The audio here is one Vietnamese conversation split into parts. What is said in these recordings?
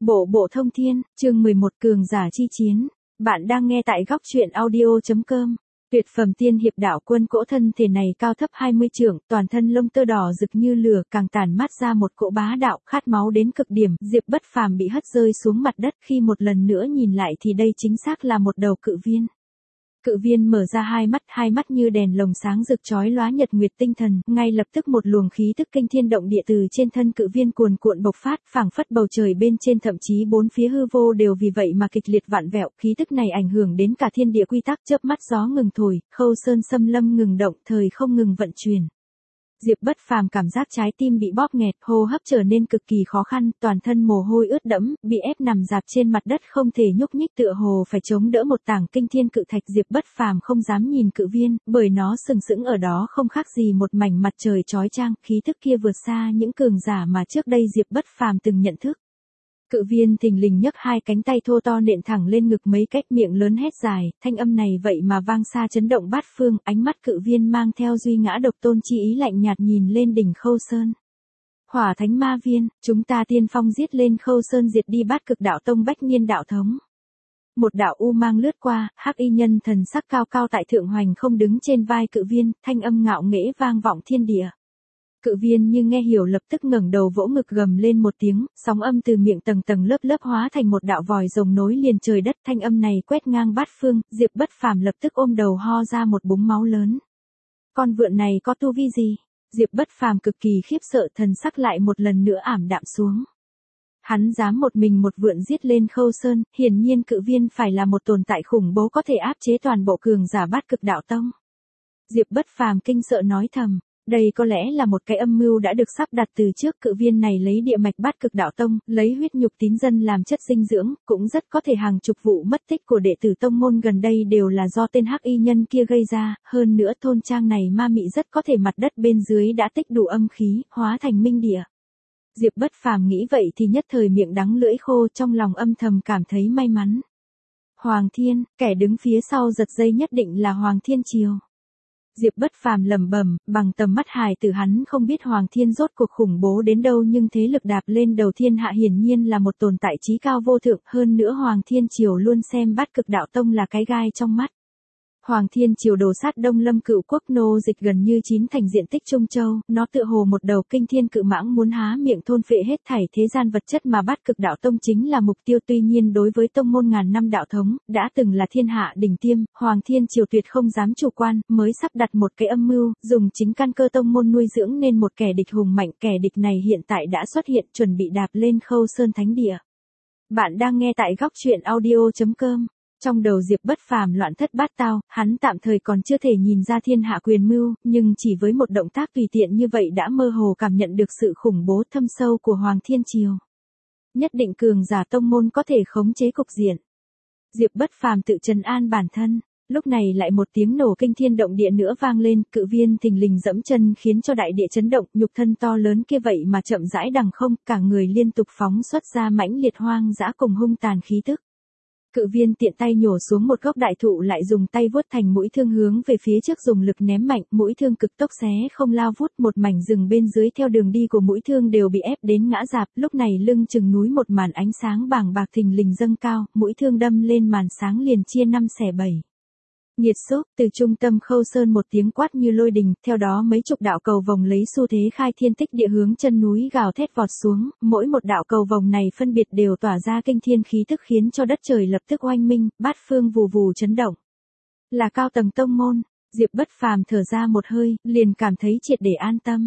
Bộ Bộ Thông Thiên, chương 11 Cường giả chi chiến. Bạn đang nghe tại góc truyện audio.com. Tuyệt phẩm tiên hiệp đạo quân cỗ thân thể này cao thấp 20 trượng, toàn thân lông tơ đỏ rực như lửa, càng tản mát ra một cỗ bá đạo, khát máu đến cực điểm. Diệp Bất Phàm bị hất rơi xuống mặt đất, khi một lần nữa nhìn lại thì đây chính xác là một đầu cự viên. Cự viên mở ra hai mắt như đèn lồng sáng rực chói lóa nhật nguyệt tinh thần, ngay lập tức một luồng khí tức kinh thiên động địa từ trên thân cự viên cuồn cuộn bộc phát, phảng phất bầu trời bên trên thậm chí bốn phía hư vô đều vì vậy mà kịch liệt vặn vẹo, khí tức này ảnh hưởng đến cả thiên địa quy tắc, chớp mắt gió ngừng thổi, Khâu Sơn xâm lâm ngừng động, thời không ngừng vận chuyển. Diệp Bất Phàm cảm giác trái tim bị bóp nghẹt, hô hấp trở nên cực kỳ khó khăn, toàn thân mồ hôi ướt đẫm, bị ép nằm rạp trên mặt đất không thể nhúc nhích, tựa hồ phải chống đỡ một tảng kinh thiên cự thạch. Diệp Bất Phàm không dám nhìn cự viên, bởi nó sừng sững ở đó không khác gì một mảnh mặt trời chói chang, khí tức kia vượt xa những cường giả mà trước đây Diệp Bất Phàm từng nhận thức. Cự viên thình lình nhấc hai cánh tay thô to nện thẳng lên ngực mấy cách, miệng lớn hét dài, thanh âm này vậy mà vang xa chấn động bát phương, ánh mắt cự viên mang theo duy ngã độc tôn chi ý lạnh nhạt nhìn lên đỉnh Khâu Sơn. Hỏa Thánh Ma Viên, chúng ta tiên phong giết lên Khâu Sơn, diệt đi Bát Cực Đạo Tông Bách Niên đạo thống. Một đạo u mang lướt qua, hắc y nhân thần sắc cao cao tại thượng hoành không đứng trên vai cự viên, thanh âm ngạo nghễ vang vọng thiên địa. Cự viên như nghe hiểu lập tức ngẩng đầu vỗ ngực gầm lên một tiếng, sóng âm từ miệng tầng tầng lớp lớp hóa thành một đạo vòi rồng nối liền trời đất, thanh âm này quét ngang bát phương, Diệp Bất Phàm lập tức ôm đầu ho ra một búng máu lớn. Con vượn này có tu vi gì? Diệp Bất Phàm cực kỳ khiếp sợ, thần sắc lại một lần nữa ảm đạm xuống. Hắn dám một mình một vượn giết lên Khâu Sơn, hiển nhiên cự viên phải là một tồn tại khủng bố có thể áp chế toàn bộ cường giả Bát Cực Đạo Tông. Diệp Bất Phàm kinh sợ nói thầm. Đây có lẽ là một cái âm mưu đã được sắp đặt từ trước, cự viên này lấy địa mạch Bát Cực Đạo Tông, lấy huyết nhục tín dân làm chất dinh dưỡng, cũng rất có thể hàng chục vụ mất tích của đệ tử tông môn gần đây đều là do tên hắc y nhân kia gây ra, hơn nữa thôn trang này ma mị rất có thể mặt đất bên dưới đã tích đủ âm khí, hóa thành minh địa. Diệp Bất Phàm nghĩ vậy thì nhất thời miệng đắng lưỡi khô, trong lòng âm thầm cảm thấy may mắn. Hoàng Thiên, kẻ đứng phía sau giật dây nhất định là Hoàng Thiên Triều. Diệp Bất Phàm lẩm bẩm, bằng tầm mắt hài tử hắn không biết Hoàng Thiên rốt cuộc khủng bố đến đâu, nhưng thế lực đạp lên đầu thiên hạ hiển nhiên là một tồn tại chí cao vô thượng, hơn nữa Hoàng Thiên Triều luôn xem Bát Cực Đạo Tông là cái gai trong mắt. Hoàng Thiên Triều đồ sát Đông Lâm Cựu Quốc, nô dịch gần như 9 thành diện tích Trung Châu, nó tựa hồ một đầu kinh thiên cự mãng muốn há miệng thôn phệ hết thảy thế gian vật chất mà Bát Cực Đạo Tông chính là mục tiêu. Tuy nhiên đối với tông môn ngàn năm đạo thống, đã từng là thiên hạ đỉnh tiêm, Hoàng Thiên Triều tuyệt không dám chủ quan, mới sắp đặt một cái âm mưu, dùng chính căn cơ tông môn nuôi dưỡng nên một kẻ địch hùng mạnh. Kẻ địch này hiện tại đã xuất hiện, chuẩn bị đạp lên Khâu Sơn thánh địa. Bạn đang nghe tại góc truyện audio.com. Trong đầu Diệp Bất Phàm loạn thất bát tao, hắn tạm thời còn chưa thể nhìn ra thiên hạ quyền mưu, nhưng chỉ với một động tác tùy tiện như vậy đã mơ hồ cảm nhận được sự khủng bố thâm sâu của Hoàng Thiên Triều. Nhất định cường giả tông môn có thể khống chế cục diện. Diệp Bất Phàm tự trấn an bản thân, lúc này lại một tiếng nổ kinh thiên động địa nữa vang lên, cự viên thình lình dẫm chân khiến cho đại địa chấn động, nhục thân to lớn kia vậy mà chậm rãi đằng không, cả người liên tục phóng xuất ra mãnh liệt hoang dã cùng hung tàn khí tức. Cự viên tiện tay nhổ xuống một gốc đại thụ, lại dùng tay vuốt thành mũi thương hướng về phía trước dùng lực ném mạnh, mũi thương cực tốc xé không lao vút, một mảnh rừng bên dưới theo đường đi của mũi thương đều bị ép đến ngã rạp. Lúc này lưng chừng núi một màn ánh sáng bàng bạc thình lình dâng cao, mũi thương đâm lên màn sáng liền chia 5 xẻ 7. Nhiệt xúc, từ trung tâm Khâu Sơn một tiếng quát như lôi đình, theo đó mấy chục đạo cầu vồng lấy xu thế khai thiên tích địa hướng chân núi gào thét vọt xuống, mỗi một đạo cầu vồng này phân biệt đều tỏa ra kinh thiên khí tức khiến cho đất trời lập tức oanh minh, bát phương vù vù chấn động. Là cao tầng tông môn, Diệp Bất Phàm thở ra một hơi, liền cảm thấy triệt để an tâm.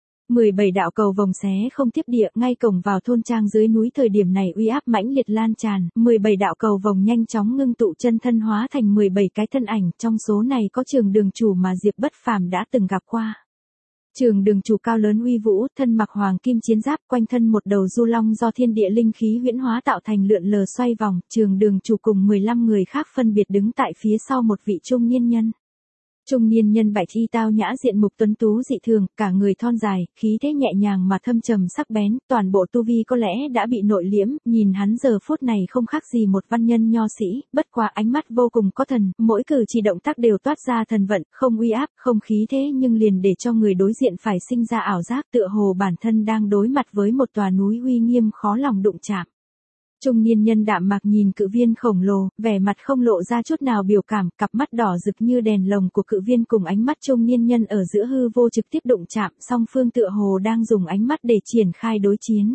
17 đạo cầu vồng xé không tiếp địa, ngay cổng vào thôn trang dưới núi thời điểm này uy áp mãnh liệt lan tràn, 17 đạo cầu vồng nhanh chóng ngưng tụ chân thân hóa thành 17 cái thân ảnh, trong số này có Trường Đường Chủ mà Diệp Bất Phàm đã từng gặp qua. Trường Đường Chủ cao lớn uy vũ, thân mặc hoàng kim chiến giáp, quanh thân một đầu du long do thiên địa linh khí huyễn hóa tạo thành lượn lờ xoay vòng, Trường Đường Chủ cùng 15 người khác phân biệt đứng tại phía sau một vị trung niên nhân. Trung niên nhân bạch y tao nhã, diện mục tuấn tú dị thường, cả người thon dài, khí thế nhẹ nhàng mà thâm trầm sắc bén, toàn bộ tu vi có lẽ đã bị nội liễm, nhìn hắn giờ phút này không khác gì một văn nhân nho sĩ, bất quá ánh mắt vô cùng có thần, mỗi cử chỉ động tác đều toát ra thần vận, không uy áp, không khí thế nhưng liền để cho người đối diện phải sinh ra ảo giác tựa hồ bản thân đang đối mặt với một tòa núi uy nghiêm khó lòng đụng chạm. Trung niên nhân đạm mạc nhìn cự viên khổng lồ, vẻ mặt không lộ ra chút nào biểu cảm, cặp mắt đỏ rực như đèn lồng của cự viên cùng ánh mắt trung niên nhân ở giữa hư vô trực tiếp đụng chạm, song phương tựa hồ đang dùng ánh mắt để triển khai đối chiến.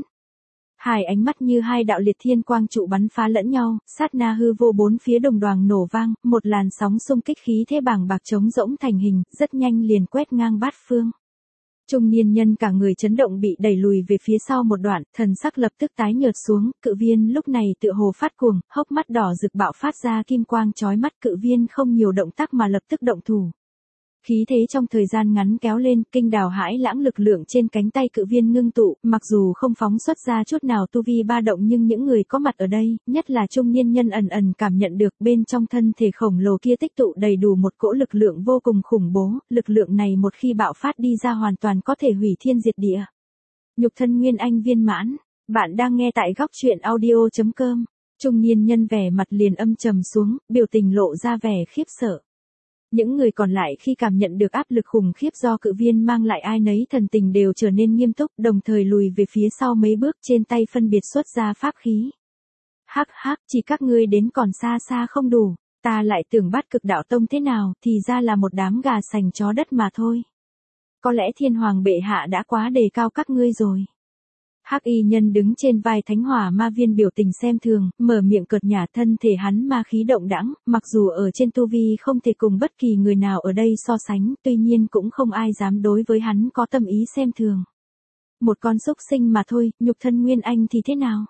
Hai ánh mắt như hai đạo liệt thiên quang trụ bắn phá lẫn nhau, sát na hư vô bốn phía đồng đoàng nổ vang, một làn sóng xung kích khí thế bàng bạc trống rỗng thành hình, rất nhanh liền quét ngang bát phương. Trung niên nhân cả người chấn động bị đẩy lùi về phía sau một đoạn, thần sắc lập tức tái nhợt xuống, cự viên lúc này tựa hồ phát cuồng, hốc mắt đỏ rực bạo phát ra kim quang chói mắt, cự viên không nhiều động tác mà lập tức động thủ. Khí thế trong thời gian ngắn kéo lên, kinh đào hãi lãng lực lượng trên cánh tay cự viên ngưng tụ, mặc dù không phóng xuất ra chút nào tu vi ba động nhưng những người có mặt ở đây, nhất là trung niên nhân ẩn ẩn cảm nhận được bên trong thân thể khổng lồ kia tích tụ đầy đủ một cỗ lực lượng vô cùng khủng bố, lực lượng này một khi bạo phát đi ra hoàn toàn có thể hủy thiên diệt địa. Nhục thân Nguyên Anh viên mãn, bạn đang nghe tại góc truyện audio.com. Trung niên nhân vẻ mặt liền âm trầm xuống, biểu tình lộ ra vẻ khiếp sợ. Những người còn lại khi cảm nhận được áp lực khủng khiếp do cự viên mang lại ai nấy thần tình đều trở nên nghiêm túc, đồng thời lùi về phía sau mấy bước, trên tay phân biệt xuất ra pháp khí. Hắc hắc, chỉ các ngươi đến còn xa xa không đủ, ta lại tưởng Bát Cực Đạo Tông thế nào, thì ra là một đám gà sành chó đất mà thôi. Có lẽ Thiên Hoàng bệ hạ đã quá đề cao các ngươi rồi. Hắc y nhân đứng trên vai Thánh Hỏa Ma Viên biểu tình xem thường, mở miệng cợt nhả, thân thể hắn ma khí động đãng, mặc dù ở trên tu vi không thể cùng bất kỳ người nào ở đây so sánh, tuy nhiên cũng không ai dám đối với hắn có tâm ý xem thường. Một con súc sinh mà thôi, nhục thân Nguyên Anh thì thế nào?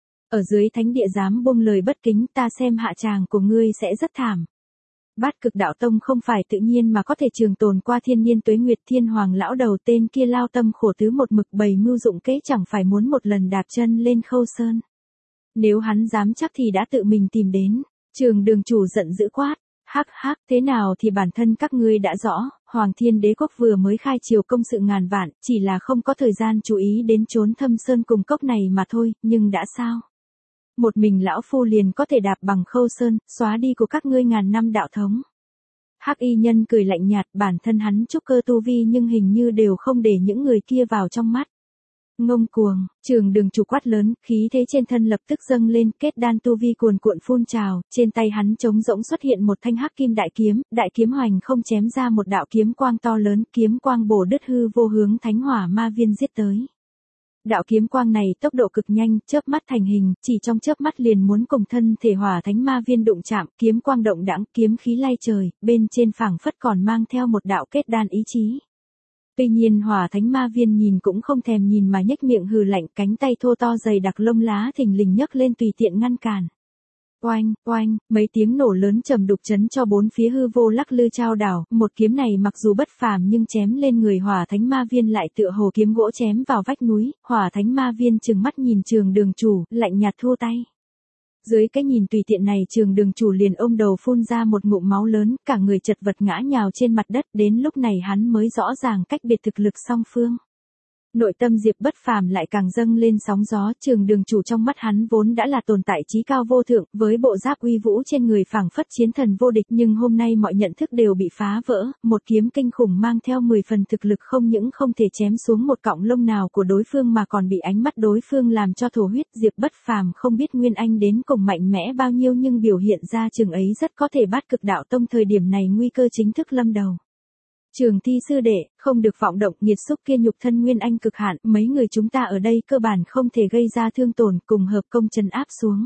Ở dưới thánh địa dám buông lời bất kính, ta xem hạ tràng của ngươi sẽ rất thảm. Bát Cực Đạo Tông không phải tự nhiên mà có thể trường tồn qua thiên niên tuế nguyệt, Thiên Hoàng lão đầu tên kia lao tâm khổ tứ một mực bày mưu dụng kế, chẳng phải muốn một lần đạp chân lên Khâu Sơn. Nếu hắn dám chắc thì đã tự mình tìm đến. Trường Đường chủ giận dữ quát, hắc hắc, thế nào thì bản thân các ngươi đã rõ, Hoàng Thiên Đế Quốc vừa mới khai triều công sự ngàn vạn, chỉ là không có thời gian chú ý đến chốn thâm sơn cùng cốc này mà thôi, nhưng đã sao? Một mình lão phu liền có thể đạp bằng Khâu Sơn, xóa đi của các ngươi ngàn năm đạo thống. Hắc y nhân cười lạnh nhạt, bản thân hắn trúc cơ tu vi nhưng hình như đều không để những người kia vào trong mắt. Ngông cuồng, Trường Đường chủ quát lớn, khí thế trên thân lập tức dâng lên, kết đan tu vi cuồn cuộn phun trào, trên tay hắn trống rỗng xuất hiện một thanh hắc kim đại kiếm hoành không chém ra một đạo kiếm quang to lớn, kiếm quang bổ đứt hư vô hướng Thánh Hỏa Ma Viên giết tới. Đạo kiếm quang này tốc độ cực nhanh, chớp mắt thành hình, chỉ trong chớp mắt liền muốn cùng thân thể Hỏa Thánh Ma Viên đụng chạm, kiếm quang động đãng, kiếm khí lay trời, bên trên phảng phất còn mang theo một đạo kết đan ý chí. Tuy nhiên Hỏa Thánh Ma Viên nhìn cũng không thèm nhìn mà nhếch miệng hừ lạnh, cánh tay thô to dày đặc lông lá thình lình nhấc lên tùy tiện ngăn cản. Oanh, oanh, mấy tiếng nổ lớn trầm đục chấn cho bốn phía hư vô lắc lư chao đảo, một kiếm này mặc dù bất phàm nhưng chém lên người Hỏa Thánh Ma Viên lại tựa hồ kiếm gỗ chém vào vách núi, Hỏa Thánh Ma Viên trừng mắt nhìn Trường Đường chủ, lạnh nhạt thua tay. Dưới cái nhìn tùy tiện này, Trường Đường chủ liền ôm đầu phun ra một ngụm máu lớn, cả người chật vật ngã nhào trên mặt đất, đến lúc này hắn mới rõ ràng cách biệt thực lực song phương. Nội tâm Diệp Bất Phàm lại càng dâng lên sóng gió, Trường Đường chủ trong mắt hắn vốn đã là tồn tại chí cao vô thượng, với bộ giáp uy vũ trên người phảng phất chiến thần vô địch, nhưng hôm nay mọi nhận thức đều bị phá vỡ, một kiếm kinh khủng mang theo 10 phần thực lực không những không thể chém xuống một cọng lông nào của đối phương mà còn bị ánh mắt đối phương làm cho thổ huyết. Diệp Bất Phàm không biết Nguyên Anh đến cùng mạnh mẽ bao nhiêu nhưng biểu hiện ra chừng ấy rất có thể Bát Cực Đạo Tông thời điểm này nguy cơ chính thức lâm đầu. Trường Thi sư đệ, không được vọng động, nghiệt xúc kia nhục thân Nguyên Anh cực hạn, mấy người chúng ta ở đây cơ bản không thể gây ra thương tổn, cùng hợp công trấn áp xuống.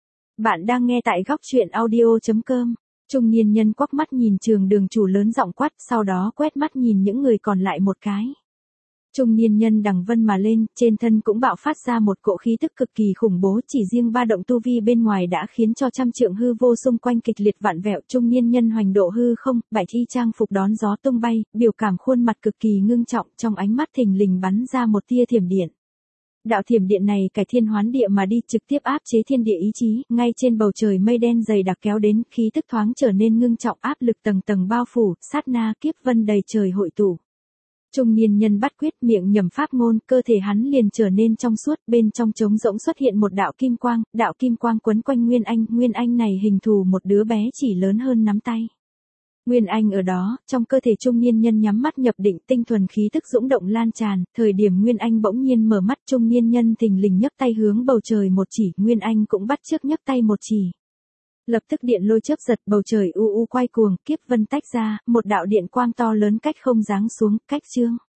Bạn đang nghe tại góc truyện audio.com. Trung niên nhân quắc mắt nhìn Trường Đường chủ lớn giọng quát, sau đó quét mắt nhìn những người còn lại một cái. Trung niên nhân đằng vân mà lên, trên thân cũng bạo phát ra một cỗ khí tức cực kỳ khủng bố, chỉ riêng ba động tu vi bên ngoài đã khiến cho trăm trượng hư vô xung quanh kịch liệt vạn vẹo. Trung niên nhân hoành độ hư không, bạch y trang phục đón gió tung bay, biểu cảm khuôn mặt cực kỳ ngưng trọng, trong ánh mắt thình lình bắn ra một tia thiểm điện. Đạo thiểm điện này cải thiên hoán địa mà đi, trực tiếp áp chế thiên địa ý chí, ngay trên bầu trời mây đen dày đặc kéo đến, khí tức thoáng trở nên ngưng trọng, áp lực tầng tầng bao phủ, sát na kiếp vân đầy trời hội tụ. Trung niên nhân bắt quyết, miệng nhẩm pháp ngôn, cơ thể hắn liền trở nên trong suốt, bên trong trống rỗng xuất hiện một đạo kim quang quấn quanh Nguyên Anh này hình thù một đứa bé chỉ lớn hơn nắm tay. Nguyên Anh ở đó, trong cơ thể trung niên nhân nhắm mắt nhập định, tinh thuần khí tức dũng động lan tràn, thời điểm Nguyên Anh bỗng nhiên mở mắt, trung niên nhân thình lình nhấc tay hướng bầu trời một chỉ, Nguyên Anh cũng bắt chước nhấc tay một chỉ. Lập tức điện lôi chớp giật, bầu trời u u quay cuồng, kiếp vân tách ra, một đạo điện quang to lớn cách không giáng xuống, cách chương.